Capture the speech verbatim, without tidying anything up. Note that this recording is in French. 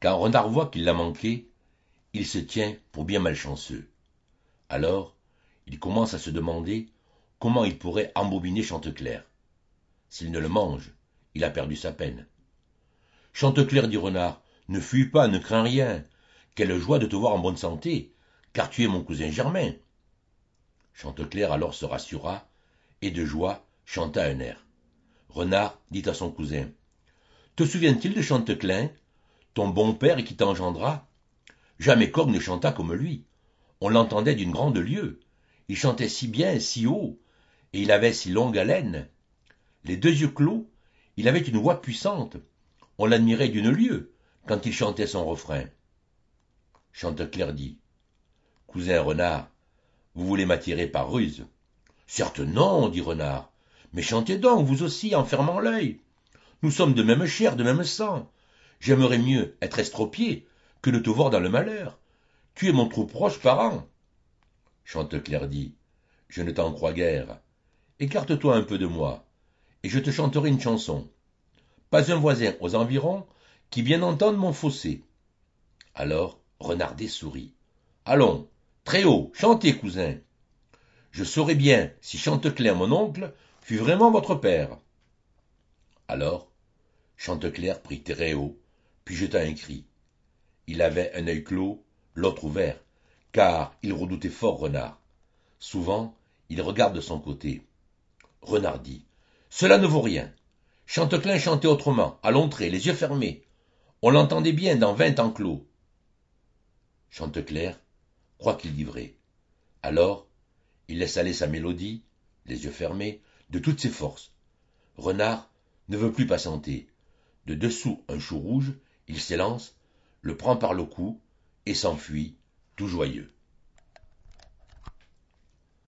Quand Renard voit qu'il l'a manqué, il se tient pour bien malchanceux. Alors, il commence à se demander comment il pourrait embobiner Chanteclair. S'il ne le mange, il a perdu sa peine. Chanteclair, dit Renard, ne fuis pas, ne crains rien. Quelle joie de te voir en bonne santé, car tu es mon cousin germain. Chanteclair alors se rassura, et de joie chanta un air. Renard dit à son cousin, te souviens-t-il de Chanteclair, ton bon père qui t'engendra? Jamais coq ne chanta comme lui. On l'entendait d'une grande lieue. Il chantait si bien, si haut, et il avait si longue haleine. Les deux yeux clos, il avait une voix puissante. On l'admirait d'une lieue quand il chantait son refrain. Chanteclair dit, cousin Renard, vous voulez m'attirer par ruse? Certes non, dit Renard, mais chantez donc, vous aussi, en fermant l'œil. Nous sommes de même chair, de même sang. J'aimerais mieux être estropié que de te voir dans le malheur. Tu es mon trop proche parent. Chanteclair dit, je ne t'en crois guère. Écarte-toi un peu de moi, et je te chanterai une chanson. Pas un voisin aux environs qui vienne entendre mon fausset. Alors Renardet sourit. Allons, très haut, chantez, cousin. Je saurais bien si Chanteclair, mon oncle, fut vraiment votre père. Alors, Chanteclair prit très haut, puis jeta un cri. Il avait un œil clos, l'autre ouvert, car il redoutait fort Renard. Souvent, il regarde de son côté. Renard dit, cela ne vaut rien. Chanteclair chantait autrement, à l'entrée, les yeux fermés. On l'entendait bien dans vingt enclos. Chanteclair croit qu'il dit vrai. Alors, il laisse aller sa mélodie, les yeux fermés, de toutes ses forces. Renard ne veut plus patienter. De dessous un chou rouge, il s'élance, le prend par le cou et s'enfuit, tout joyeux.